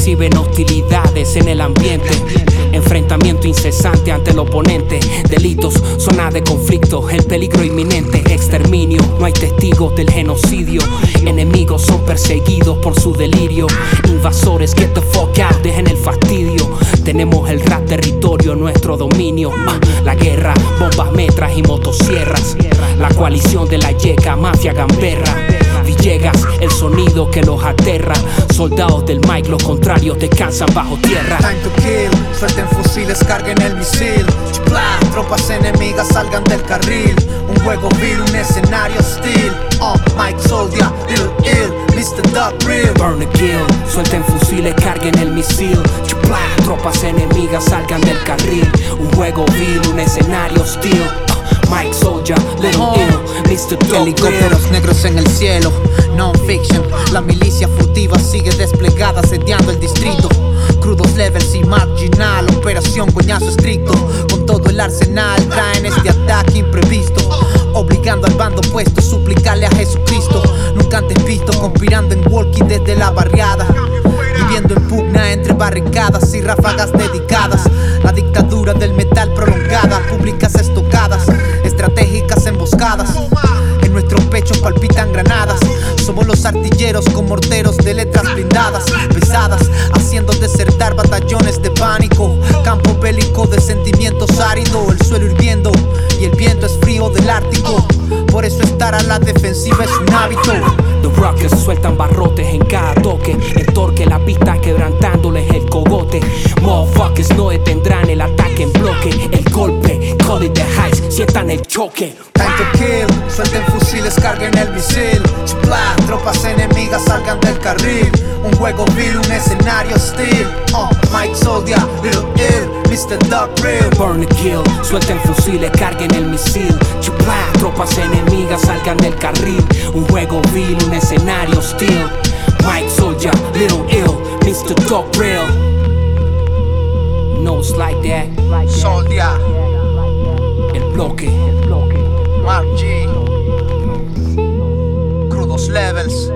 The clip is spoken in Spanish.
perciben hostilidades en el ambiente. Enfrentamiento incesante ante el oponente. Delitos, zona de conflicto, el peligro inminente. Exterminio, no hay testigos del genocidio. Enemigos son perseguidos por su delirio. Invasores, get the fuck out, dejen el fastidio. Tenemos el rap territorio, nuestro dominio. La guerra, bombas, metras y motosierras. La coalición de la yeca, mafia gamberra. Villegas, el sonido que los aterra. Soldados del mic, los contrarios descansan bajo tierra. Time to kill, suelten fusiles, carguen el misil. Chupla, tropas enemigas salgan del carril. Un juego vil, un escenario hostil. Mike Soldier, Little Ill, Mr. Duck Real. Burn the kill, suelten fusiles, carguen el misil. Chupla, tropas enemigas salgan del carril. Un juego vil, un escenario hostil. Mike Soldier, Little Ill, Mr. Duck Real. Helicópteros negros en el cielo, non-fiction. La milicia furtiva sigue desplegada asediando el distrito. Crudos levels y marginal, operación coñazo estricto. Con todo el arsenal traen este ataque imprevisto, obligando al bando opuesto a suplicarle a Jesucristo. Nunca antes visto conspirando en walkie desde la barriada, viviendo en pugna entre barricadas y ráfagas dedicadas. La dictadura del metal prolongada, públicas estocadas, estratégicas emboscadas. En nuestros pechos palpitan granadas. Somos los artilleros con morteros de letras blindadas, pesadas, haciendo desertar batallones de pánico. Campo bélico de sentimientos áridos, el suelo hirviendo y el viento es frío del Ártico. Por eso estar a la defensiva es un hábito. The Rockers sueltan barrotes en cada toque. El torque, la pista quebrantándoles el cogote. Motherfuckers no detendrán el ataque en bloque. El golpe, call it the heights, sientan el choque. Time to kill, suelten fusiles, carguen el misil. Chupla, tropas enemigas salgan del carril. Un juego vil, un escenario hostil. Mike Soldier, Little Ill, Mr. Duck Real. Burn the kill, suelten fusiles, carguen el misil. Chupla, tropas enemigas salgan del carril. Un juego vil, un escenario hostil. Mike Soldier, Little Ill, Mr. Duck Real. No, it's like that. Soldier, El bloque. Mark G, Crudos Levels.